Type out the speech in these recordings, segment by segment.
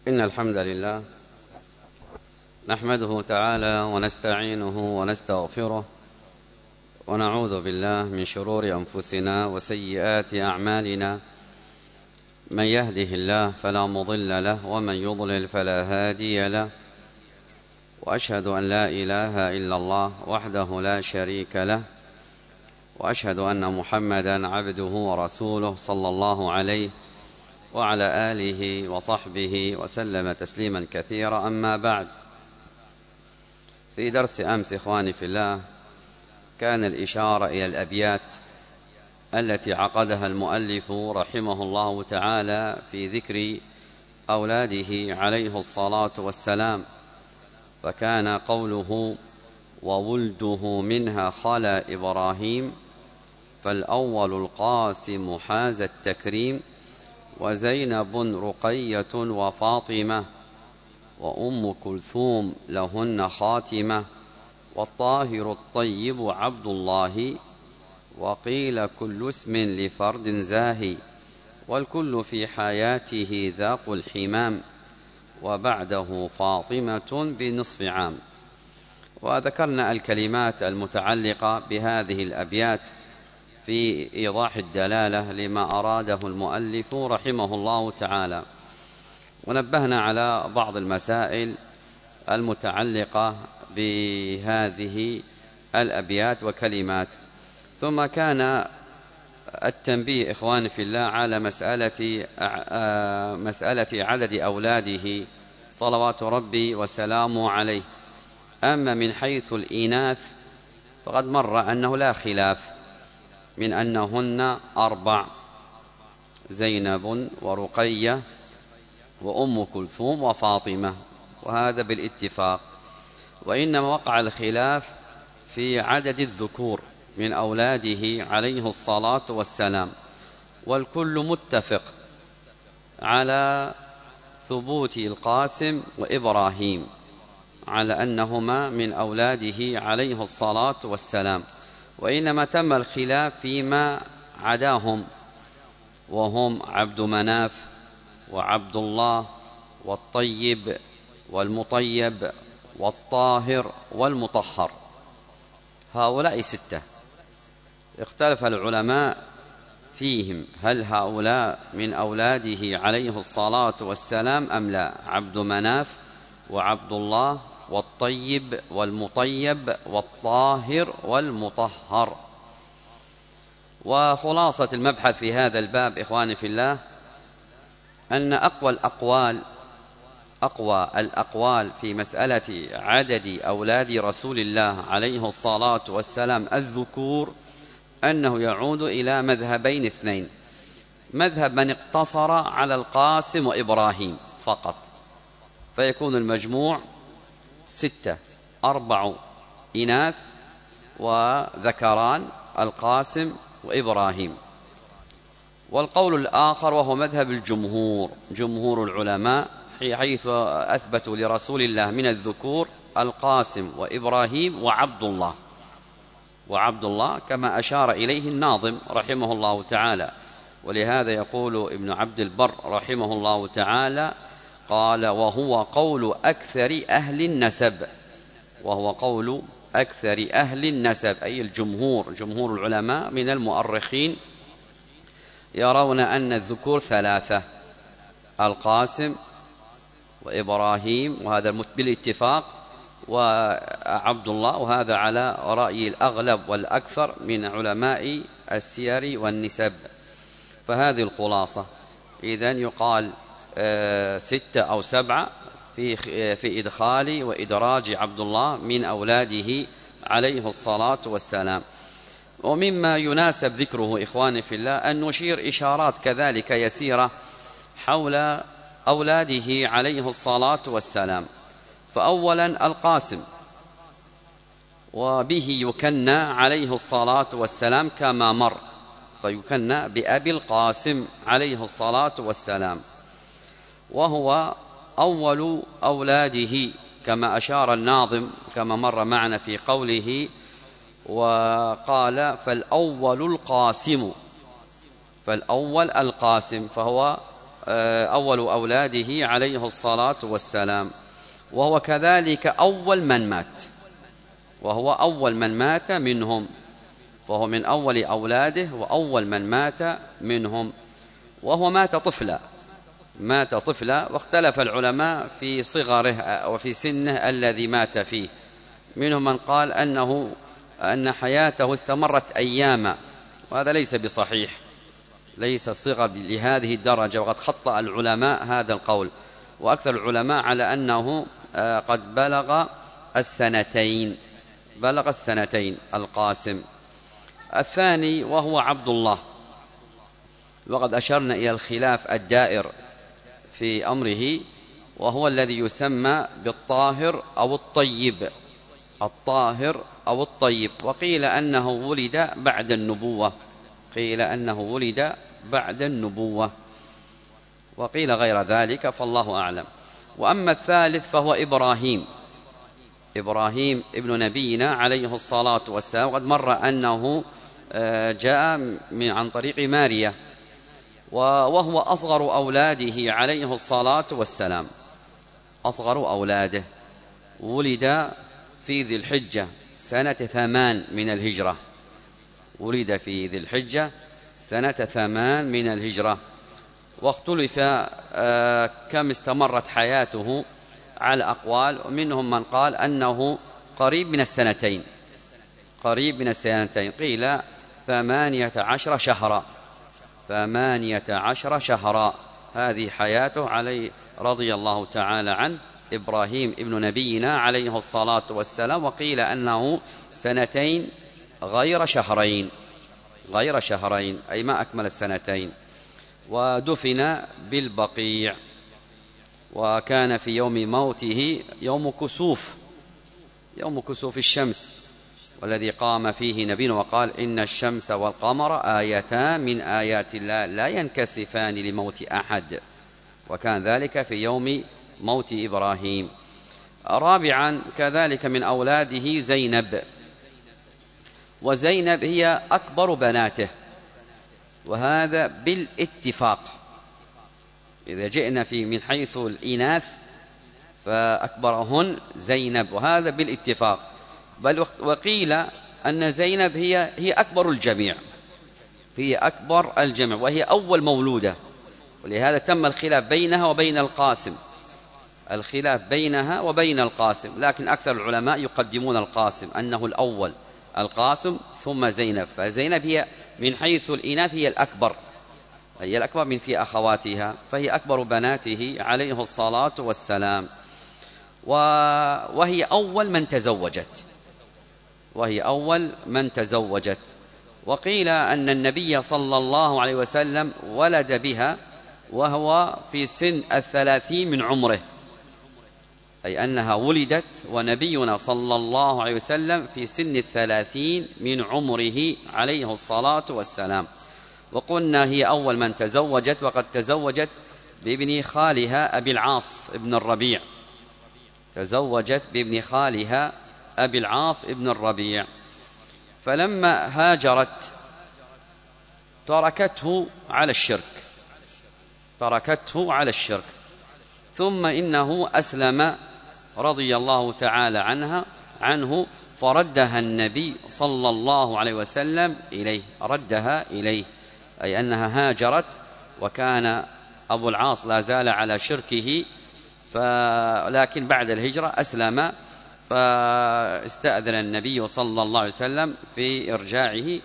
إن الحمد لله نحمده تعالى ونستعينه ونستغفره ونعوذ بالله من شرور أنفسنا وسيئات أعمالنا. من يهده الله فلا مضل له ومن يضلل فلا هادي له، وأشهد أن لا إله إلا الله وحده لا شريك له، وأشهد أن محمدا عبده ورسوله صلى الله عليه وعلى آله وصحبه وسلم تسليما كثيرا. أما بعد، في درس أمس إخواني في الله كان الإشارة إلى الأبيات التي عقدها المؤلف رحمه الله تعالى في ذكر أولاده عليه الصلاة والسلام، فكان قوله: وولده منها خلا إبراهيم، فالأول القاسم حاز التكريم، وزينب رقية وفاطمة، وأم كلثوم لهن خاتمة، والطاهر الطيب عبد الله، وقيل كل اسم لفرد زاهي، والكل في حياته ذاق الحمام، وبعده فاطمة بنصف عام. وذكرنا الكلمات المتعلقة بهذه الأبيات في إيضاح الدلالة لما أراده المؤلف رحمه الله تعالى، ونبهنا على بعض المسائل المتعلقة بهذه الأبيات وكلمات. ثم كان التنبيه إخواني في الله على مسألة عدد أولاده صلوات ربي وسلامه عليه. أما من حيث الإناث فقد مر أنه لا خلاف من أنهن 4: زينب ورقية وأم كلثوم وفاطمة، وهذا بالاتفاق. وإنما وقع الخلاف في عدد الذكور من أولاده عليه الصلاة والسلام، والكل متفق على ثبوت القاسم وإبراهيم على أنهما من أولاده عليه الصلاة والسلام، وإنما تم الخلاف فيما عداهم، وهم عبد مناف وعبد الله والطيب والمطيب والطاهر والمطهر. هؤلاء 6 اختلف العلماء فيهم، هل هؤلاء من أولاده عليه الصلاة والسلام أم لا؟ عبد مناف وعبد الله والطيب والمطيب والطاهر والمطهر. وخلاصة المبحث في هذا الباب إخواني في الله أن أقوى الأقوال في مسألة عدد أولاد رسول الله عليه الصلاة والسلام الذكور أنه يعود إلى مذهبين 2: مذهب من اقتصر على القاسم وإبراهيم فقط، فيكون المجموع 6، 4 إناث وذكران القاسم وإبراهيم. والقول الآخر وهو مذهب الجمهور، جمهور العلماء، حيث أثبتوا لرسول الله من الذكور القاسم وإبراهيم وعبد الله كما أشار إليه الناظم رحمه الله تعالى. ولهذا يقول ابن عبد البر رحمه الله تعالى قال: وهو قول أكثر أهل النسب، أي الجمهور، جمهور العلماء من المؤرخين يرون أن الذكور 3: القاسم وإبراهيم، وهذا بالاتفاق، وعبد الله، وهذا على رأي الأغلب والأكثر من علماء السير والنسب. فهذه الخلاصة. إذن يقال 6 أو 7 في إدخال وإدراج عبد الله من أولاده عليه الصلاة والسلام. ومما يناسب ذكره إخواني في الله أن نشير إشارات كذلك يسيرة حول أولاده عليه الصلاة والسلام. فأولا القاسم، وبه يكنى عليه الصلاة والسلام كما مر، فيكنى بأبي القاسم عليه الصلاة والسلام، وهو أول أولاده كما أشار الناظم كما مر معنا في قوله، وقال: فالأول القاسم، فالأول القاسم، فهو أول أولاده عليه الصلاة والسلام، وهو كذلك أول من مات، وهو أول من مات منهم، فهو من أول أولاده وأول من مات منهم. وهو مات طفلا، واختلف العلماء في صغره وفي سنه الذي مات فيه. منهم من قال أن حياته استمرت أياما، وهذا ليس بصحيح، ليس الصغر لهذه الدرجة، وقد خطأ العلماء هذا القول، وأكثر العلماء على أنه قد بلغ السنتين القاسم. الثاني وهو عبد الله، وقد أشرنا إلى الخلاف الدائر في أمره، وهو الذي يسمى بالطاهر أو الطيب، وقيل أنه ولد بعد النبوة، وقيل غير ذلك، فالله أعلم. وأما الثالث فهو إبراهيم ابن نبينا عليه الصلاة والسلام، وقد مر أنه جاء عن طريق ماريا، وهو أصغر أولاده عليه الصلاة والسلام، ولد في ذي الحجة سنة 8 من الهجرة، واختلف كم استمرت حياته على أقوال، ومنهم من قال أنه قريب من السنتين، قيل 18 شهرا. هذه حياته عليه رضي الله تعالى عنه إبراهيم ابن نبينا عليه الصلاة والسلام، وقيل أنه 2 غير شهرين، أي ما أكمل 2. ودفن بالبقيع، وكان في يوم موته يوم كسوف الشمس، والذي قام فيه نبينا وقال: إن الشمس والقمر آيتان من آيات الله لا ينكسفان لموت أحد، وكان ذلك في يوم موت إبراهيم. رابعا كذلك من أولاده زينب، وزينب هي أكبر بناته، وهذا بالاتفاق، إذا جئنا من حيث الإناث فأكبرهن زينب، وهذا بالاتفاق. بل وقيل أن زينب هي أكبر الجميع، وهي أول مولودة، ولهذا تم الخلاف بينها وبين القاسم، لكن أكثر العلماء يقدمون القاسم، أنه الأول، القاسم ثم زينب. فزينب هي من حيث الإناث هي الأكبر من في أخواتها، فهي أكبر بناته عليه الصلاة والسلام، وهي أول من تزوجت. وقيل أن النبي صلى الله عليه وسلم ولد بها وهو في سن 30 من عمره، أي أنها ولدت ونبينا صلى الله عليه وسلم في سن 30 من عمره عليه الصلاة والسلام. وقلنا هي أول من تزوجت، وقد تزوجت بابن خالها أبي العاص ابن الربيع، فلما هاجرت تركته على الشرك، ثم إنه أسلم رضي الله تعالى عنه، فردها النبي صلى الله عليه وسلم إليه، أي أنها هاجرت، وكان أبو العاص لا زال على شركه، لكن بعد الهجرة أسلم، فاستأذن النبي صلى الله عليه وسلم في إرجاعه،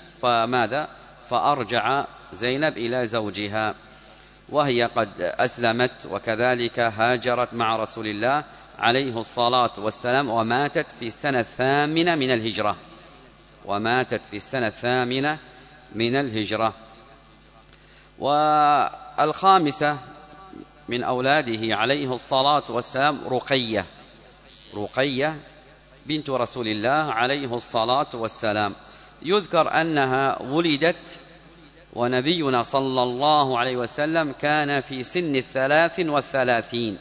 فأرجع زينب إلى زوجها، وهي قد أسلمت، وكذلك هاجرت مع رسول الله عليه الصلاة والسلام، وماتت في السنة 8 من الهجرة. والخامسة من أولاده عليه الصلاة والسلام رقية بنت رسول الله عليه الصلاة والسلام. يذكر أنها ولدت ونبينا صلى الله عليه وسلم كان في سن 33،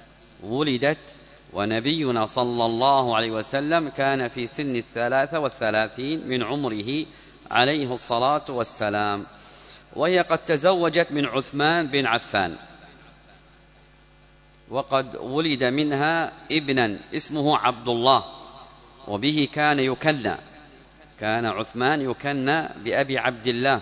ونبينا صلى الله عليه وسلم كان في سن 33 من عمره عليه الصلاة والسلام، وهي قد تزوجت من عثمان بن عفان، وقد ولد منها ابنا اسمه عبد الله، وبه كان يكنى، كان عثمان يكنى بأبي عبد الله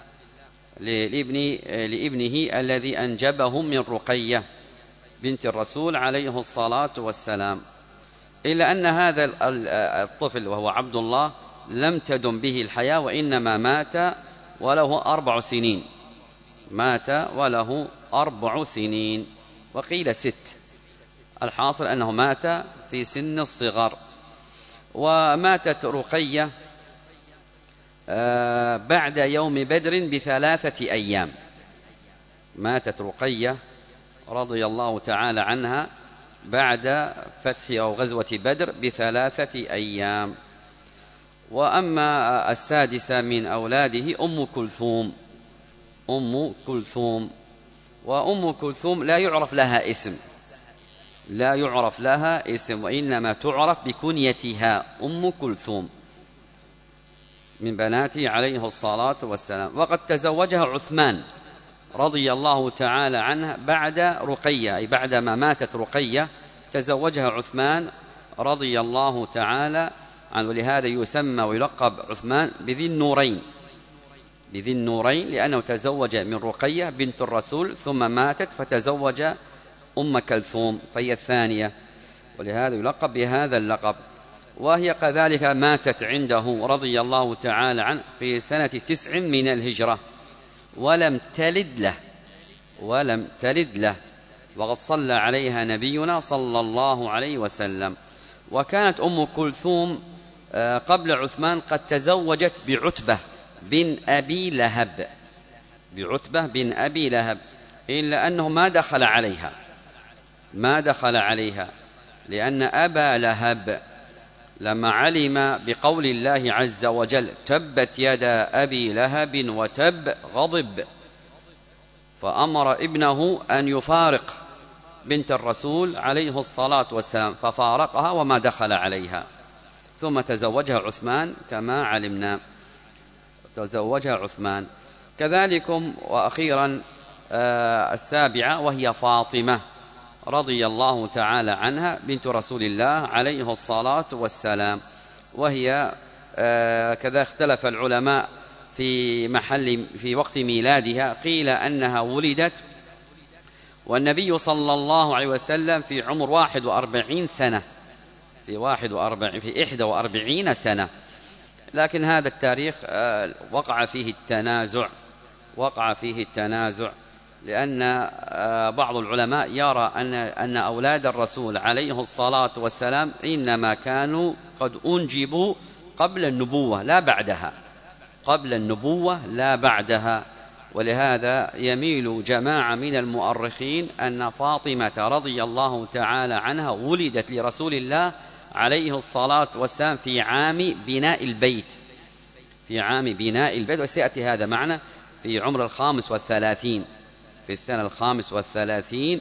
لابنه الذي أنجبه من رقية بنت الرسول عليه الصلاة والسلام. إلا أن هذا الطفل وهو عبد الله لم تدم به الحياة، وإنما مات وله 4 سنين، مات وله 4 سنين، وقيل 6. الحاصل أنه مات في سن الصغر. وماتت رقية بعد يوم بدر ب3 أيام، ماتت رقية رضي الله تعالى عنها بعد فتح أو غزوة بدر ب3 أيام. وأما السادسة من أولاده أم كلثوم، أم كلثوم، وأم كلثوم لا يعرف لها اسم، لا يعرف لها اسم، وإنما تعرف بكنيتها أم كلثوم من بناته عليه الصلاة والسلام. وقد تزوجها عثمان رضي الله تعالى عنها بعد رقية، أي بعدما ماتت رقية تزوجها عثمان رضي الله تعالى عنه، ولهذا يسمى ويلقب عثمان بذي النورين، بذي النورين، لأنه تزوج من رقية بنت الرسول ثم ماتت فتزوج أم كلثوم فهي الثانية، ولهذا يلقب بهذا اللقب. وهي كذلك ماتت عنده رضي الله تعالى عنه في سنة 9 من الهجرة، ولم تلد له، ولم تلد له، وقد صلى عليها نبينا صلى الله عليه وسلم. وكانت أم كلثوم قبل عثمان قد تزوجت بعتبة بن أبي لهب، بعتبة بن أبي لهب، إلا أنه ما دخل عليها، ما دخل عليها، لأن أبا لهب لما علم بقول الله عز وجل تبت يدا أبي لهب وتب غضب، فأمر ابنه أن يفارق بنت الرسول عليه الصلاة والسلام، ففارقها وما دخل عليها، ثم تزوجها عثمان كما علمنا، تزوجها عثمان. كذلكم وأخيرا السابعة وهي فاطمة رضي الله تعالى عنها بنت رسول الله عليه الصلاة والسلام، وهي كذا اختلف العلماء في وقت ميلادها، قيل أنها ولدت والنبي صلى الله عليه وسلم في عمر 41 سنة، في 41 سنة، لكن هذا التاريخ وقع فيه التنازع، لأن بعض العلماء يرى أن أولاد الرسول عليه الصلاة والسلام إنما كانوا قد أنجبوا قبل النبوة لا بعدها، قبل النبوة لا بعدها. ولهذا يميل جماعة من المؤرخين أن فاطمة رضي الله تعالى عنها ولدت لرسول الله عليه الصلاة والسلام في عام بناء البيت، في عام بناء البيت، وسيأتي هذا معنا في عمر 35، في السنة 35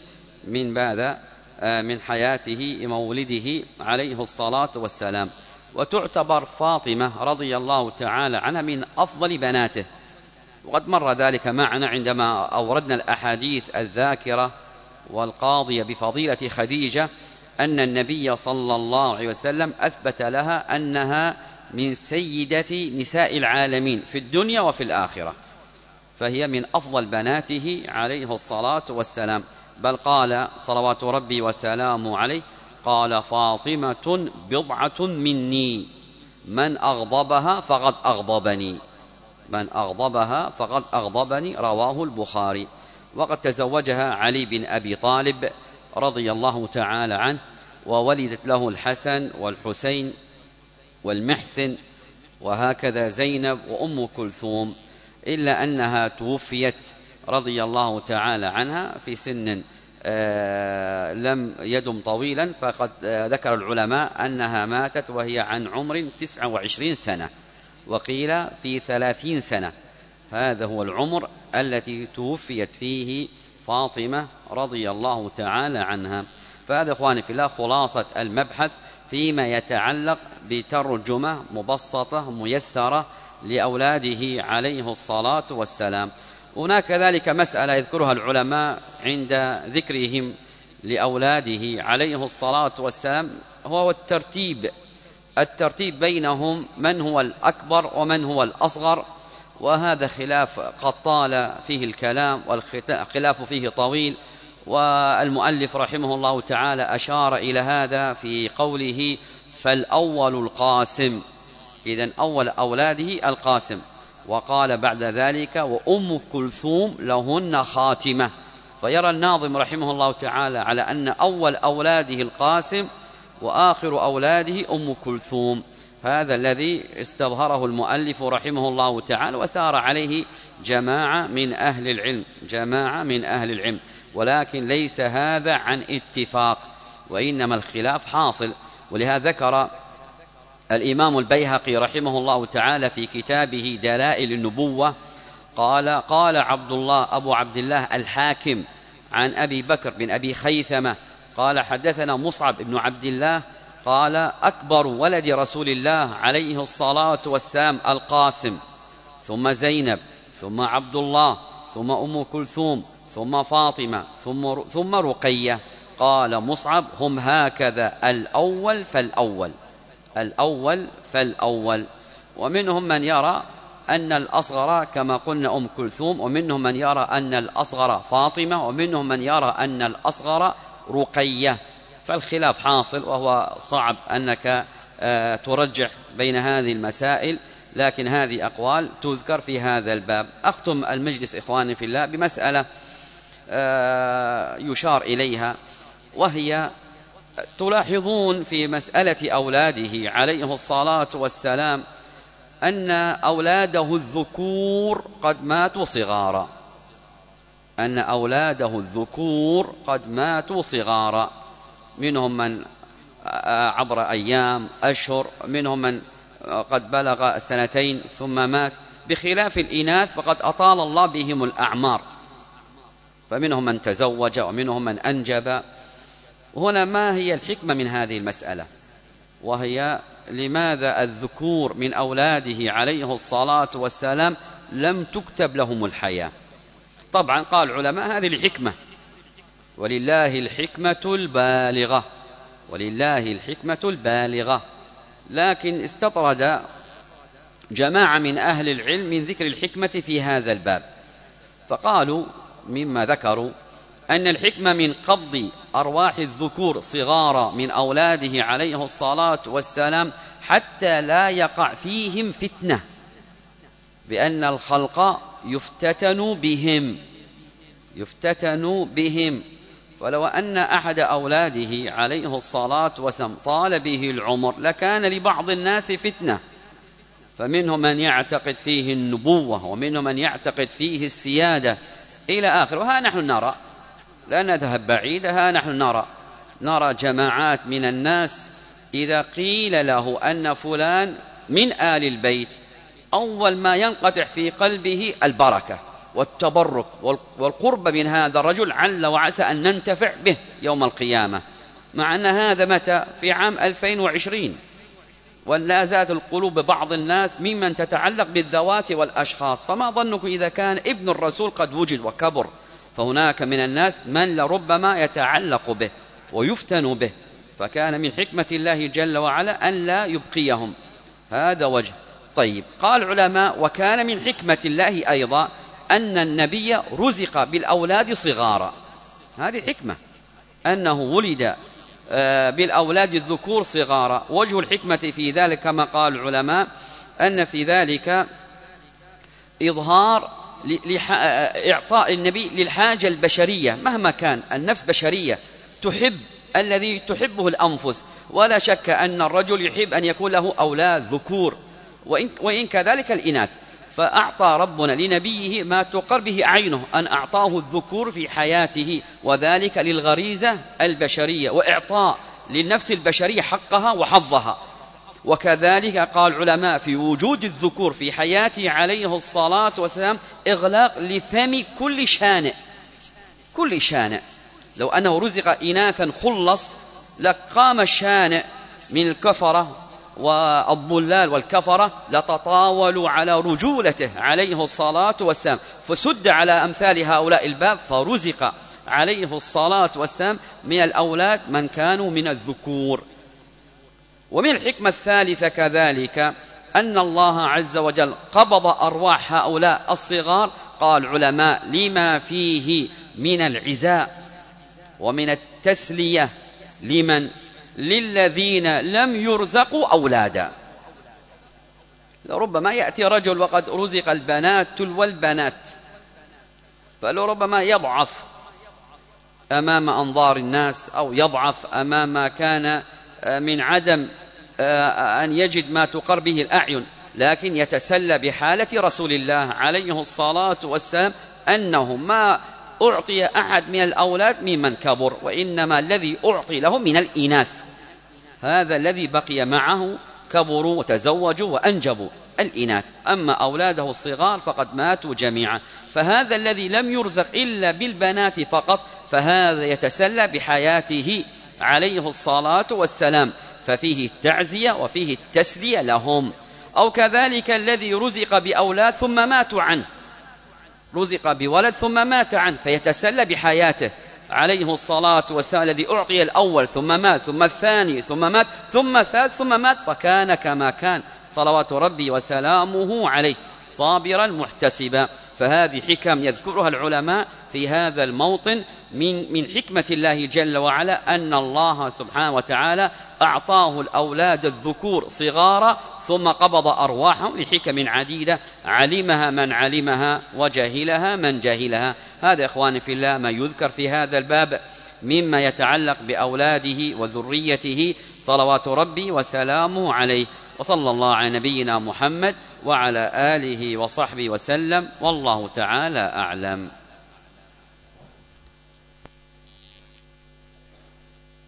من حياته مولده عليه الصلاة والسلام. وتعتبر فاطمة رضي الله تعالى عنها من أفضل بناته، وقد مر ذلك معنا عندما أوردنا الأحاديث الذاكرة والقاضية بفضيلة خديجة، أن النبي صلى الله عليه وسلم أثبت لها أنها من سيدة نساء العالمين في الدنيا وفي الآخرة، فهي من أفضل بناته عليه الصلاة والسلام. بل قال صلوات ربي وسلامه عليه قال فاطمة بضعة مني من أغضبها فقد أغضبني، من أغضبها فقد أغضبني، رواه البخاري. وقد تزوجها علي بن أبي طالب رضي الله تعالى عنه، وولدت له الحسن والحسين والمحسن، وهكذا زينب وأم كلثوم، إلا أنها توفيت رضي الله تعالى عنها في سن لم يدم طويلا، فقد ذكر العلماء أنها ماتت وهي عن عمر 29 سنة، وقيل في 30 سنة، هذا هو العمر التي توفيت فيه فاطمة رضي الله تعالى عنها. فهذا إخواني في الله خلاصة المبحث فيما يتعلق بترجمة مبسطة ميسرة لأولاده عليه الصلاة والسلام. هناك ذلك مسألة يذكرها العلماء عند ذكرهم لأولاده عليه الصلاة والسلام هو الترتيب بينهم، من هو الأكبر ومن هو الأصغر، وهذا خلاف قد طال فيه الكلام والخلاف فيه طويل، والمؤلف رحمه الله تعالى أشار إلى هذا في قوله فالأول القاسم، إذن أول أولاده القاسم، وقال بعد ذلك وأم كلثوم لهن خاتمة، فيرى الناظم رحمه الله تعالى على أن أول أولاده القاسم وآخر أولاده أم كلثوم، هذا الذي استظهره المؤلف رحمه الله تعالى وسار عليه جماعة من أهل العلم، ولكن ليس هذا عن اتفاق، وإنما الخلاف حاصل. ولهذا ذكر الإمام البيهقي رحمه الله تعالى في كتابه دلائل النبوة قال أبو عبد الله الحاكم عن أبي بكر بن أبي خيثمة قال حدثنا مصعب بن عبد الله قال أكبر ولد رسول الله عليه الصلاة والسلام القاسم، ثم زينب، ثم عبد الله، ثم أم كلثوم، ثم فاطمة، ثم رقية. قال مصعب هم هكذا الأول فالأول. ومنهم من يرى أن الأصغر كما قلنا أم كلثوم، ومنهم من يرى أن الأصغر فاطمة، ومنهم من يرى أن الأصغر رقية، فالخلاف حاصل، وهو صعب أنك ترجح بين هذه المسائل، لكن هذه أقوال تذكر في هذا الباب. أختم المجلس إخواني في الله بمسألة يشار إليها، وهي تلاحظون في مسألة أولاده عليه الصلاة والسلام أن أولاده الذكور قد ماتوا صغارا، منهم من عبر أيام أشهر، منهم من قد بلغ 2 ثم مات، بخلاف الإناث فقد أطال الله بهم الأعمار، فمنهم من تزوج ومنهم من أنجب. هنا ما هي الحكمة من هذه المسألة؟ وهي لماذا الذكور من أولاده عليه الصلاة والسلام لم تكتب لهم الحياة؟ طبعا قال العلماء هذه الحكمة، ولله الحكمة البالغة، لكن استطرد جماعة من أهل العلم من ذكر الحكمة في هذا الباب، فقالوا مما ذكروا أن الحكمة من قبض أرواح الذكور صغارا من أولاده عليه الصلاة والسلام حتى لا يقع فيهم فتنة، بأن الخلق يفتتن بهم، ولو أن أحد أولاده عليه الصلاة والسلام طال به العمر لكان لبعض الناس فتنة، فمنهم من يعتقد فيه النبوة، ومنهم من يعتقد فيه السيادة إلى آخر. وها نحن نرى، لا نذهب بعيدها، نحن نرى جماعات من الناس إذا قيل له أن فلان من آل البيت أول ما ينقطع في قلبه البركة والتبرك والقرب من هذا الرجل، عل وعسى أن ننتفع به يوم القيامة، مع أن هذا متى في عام 2020، ولا زالت القلوب بعض الناس ممن تتعلق بالذوات والأشخاص، فما ظنك إذا كان ابن الرسول قد وجد وكبر، فهناك من الناس من لربما يتعلق به ويفتن به، فكان من حكمة الله جل وعلا أن لا يبقيهم، هذا وجه. طيب، قال العلماء وكان من حكمة الله أيضا أن النبي رزق بالأولاد صغارا، هذه حكمة أنه ولد بالأولاد الذكور صغارا. وجه الحكمة في ذلك كما قال العلماء أن في ذلك إظهار إعطاء النبي للحاجة البشرية، مهما كان النفس بشرية تحب الذي تحبه الأنفس، ولا شك أن الرجل يحب أن يكون له أولاد ذكور وإن كذلك الإناث، فأعطى ربنا لنبيه ما تقر به عينه، أن أعطاه الذكور في حياته، وذلك للغريزة البشرية وإعطاء للنفس البشرية حقها وحظها. وكذلك قال العلماء في وجود الذكور في حياته عليه الصلاة والسلام إغلاق لفم كل شانئ، لو أنه رزق إناثا خلص لقام الشانئ من الكفرة والضلال والكفرة لتطاولوا على رجولته عليه الصلاة والسلام، فسد على أمثال هؤلاء الباب، فرزق عليه الصلاة والسلام من الأولاد من كانوا من الذكور. ومن الحكمة الثالثة كذلك أن الله عز وجل قبض أرواح هؤلاء الصغار، قال العلماء لما فيه من العزاء ومن التسلية للذين لم يرزقوا أولادا. لربما يأتي رجل وقد رزق البنات تلو البنات، فلربما يضعف أمام أنظار الناس، أو يضعف أمام ما كان من عدم أن يجد ما تقر به الأعين، لكن يتسلى بحالة رسول الله عليه الصلاة والسلام أنه ما أعطي أحد من الأولاد ممن كبر، وإنما الذي أعطي له من الإناث، هذا الذي بقي معه كبروا وتزوجوا وأنجبوا الإناث، أما أولاده الصغار فقد ماتوا جميعا. فهذا الذي لم يرزق إلا بالبنات فقط، فهذا يتسلى بحياته عليه الصلاة والسلام، ففيه التعزية وفيه التسلية لهم. أو كذلك الذي رزق بأولاد ثم ماتوا عنه، رزق بولد ثم مات عنه، فيتسلى بحياته عليه الصلاة والسلام، الذي أعطي الأول ثم مات، ثم الثاني ثم مات، ثم الثالث ثم مات، فكان كما كان صلوات ربي وسلامه عليه صابرا محتسبا. فهذه حكم يذكرها العلماء في هذا الموطن من حكمة الله جل وعلا، أن الله سبحانه وتعالى أعطاه الأولاد الذكور صغارا ثم قبض أرواحهم لحكم عديدة علمها من علمها وجهلها من جهلها. هذا إخواني في الله ما يذكر في هذا الباب مما يتعلق بأولاده وذريته صلوات ربي وسلامه عليه. وصلى الله على نبينا محمد وعلى آله وصحبه وسلم، والله تعالى أعلم.